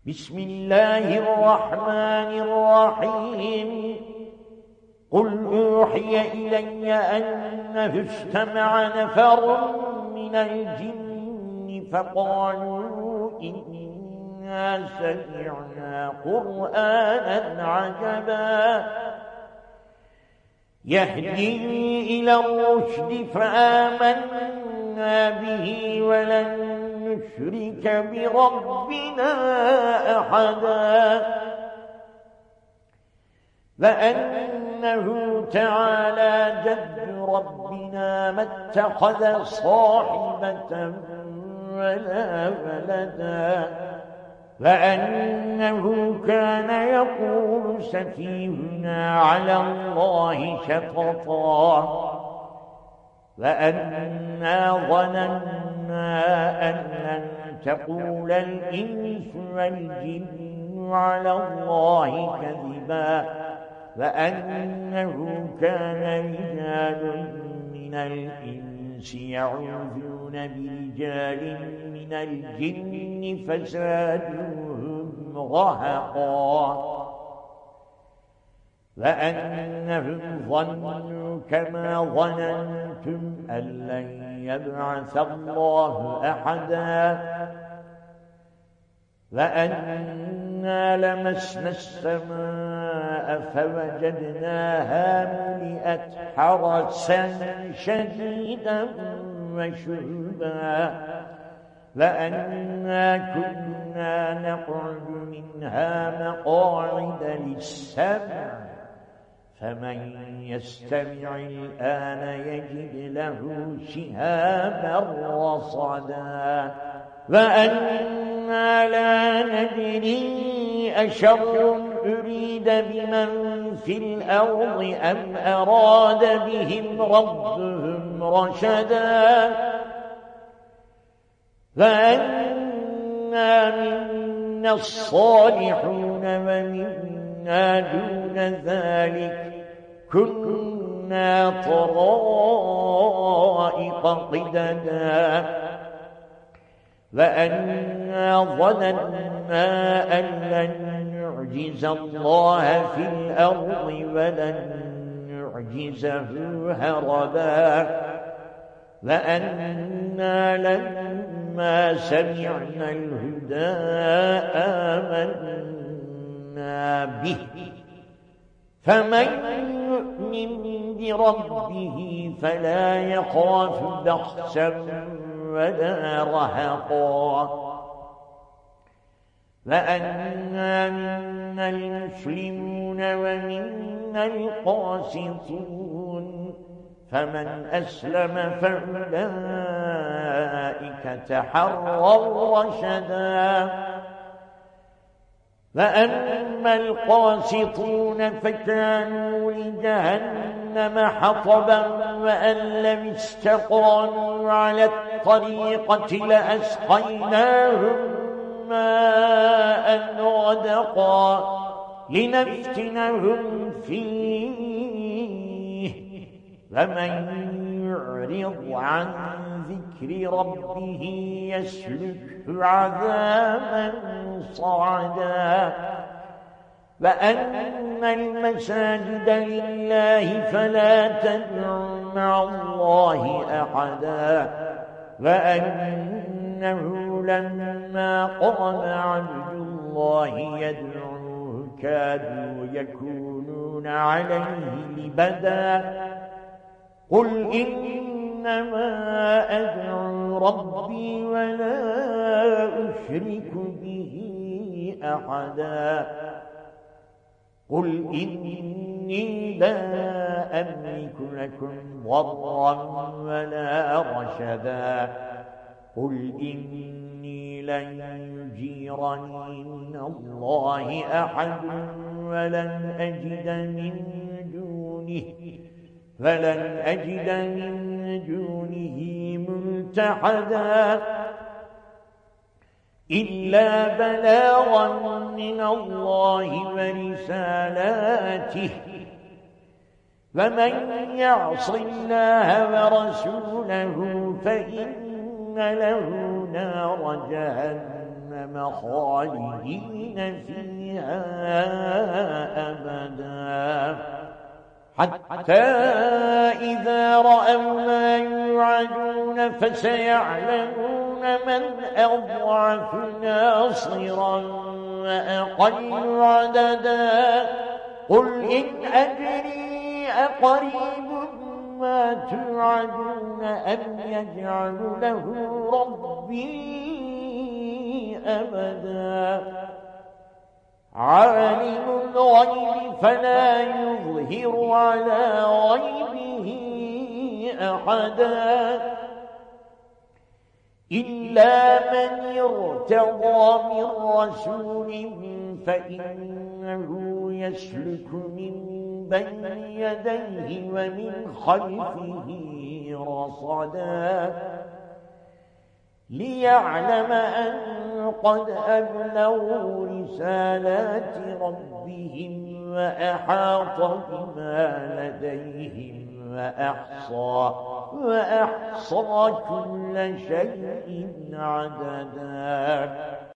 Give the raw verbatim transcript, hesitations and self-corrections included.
بسم الله الرحمن الرحيم قل أوحي إلي أنه استمع نفر من الجن فقالوا إنا سمعنا قرآنا عجبا يهدي إلى الرشد فآمنا به ولن نشرك بربنا أحدا فأنه تعالى جد ربنا ما اتخذ صاحبة ولا ولدا فأنه كان يقول سفيهنا على الله شططا وأنا ظننا أن لن تقول الإنس والجن على الله كذبا وأنه كان رجال من الإنس يعوذون برجال من الجن فزادوهم رهقا وأنهم ظنوا كما ظننتم أن لن يبعث الله أحدا وأنا لمسنا السماء فوجدناها ملئت حرسا شديدا وشهبا وأنا كنا نقعد منها مقاعد للسمع فمن يستمع الآن يجد له شهابا رصدا وأنا لا ندري أشر أريد بمن في الأرض أم أراد بهم ربهم رشدا فأنا منا الصالحون ومنا دون ذلك كنا طرائق قددا وأنا ظننا أن لن نعجز الله في الأرض ولن نعجزه هربا وأنا لما سمعنا الهدى آمنا به فمن يؤمن بربه فلا يخاف بخسا ولا رهقا وأنا منا المسلمون ومنا القاسطون فمن أسلم فأولئك تحروا رشدا وأما القاسطون فكانوا لجهنم حطبا وأن لم استقاموا على الطريقة لأسقيناهم ماء غدقا لنفتنهم فيه ومن يعرض عن ذكر ربه يسلكه عذابا صعدا وأن المساجد لله فلا تدعوا مع الله أحدا وأنه لما قام عبد الله يدعوه كادوا يكونون عليه لبدا قل إنما أدعو ربي ولا أشرك به أحدا قل إني لا أملك لكم ضرا ولا رشدا قل إني لن يجيرني من الله أحد ولن أجد من دونه فلن أجد من دونه ملتحدا إلا بلاغا من الله ورسالاته فمن يعص الله ورسوله فإن له نار جهنم جهنم خالدين فيها أبدا حتى إذا رأوا ما يوعدون فسيعلمون من أضعف ناصرا وأقل عددا قل إن أدري أقريب ما توعدون أم يجعل له ربي أبدا عالم الغيب فلا يظهر على غيبه أحدا إلا من ارتضى من رسول فإنه يسلك من بين يديه ومن خلفه رصدا ليعلم أن قد أبلغوا رسالات ربهم وأحاط بما لديهم وأحصى وأحصى كل شيء عددا.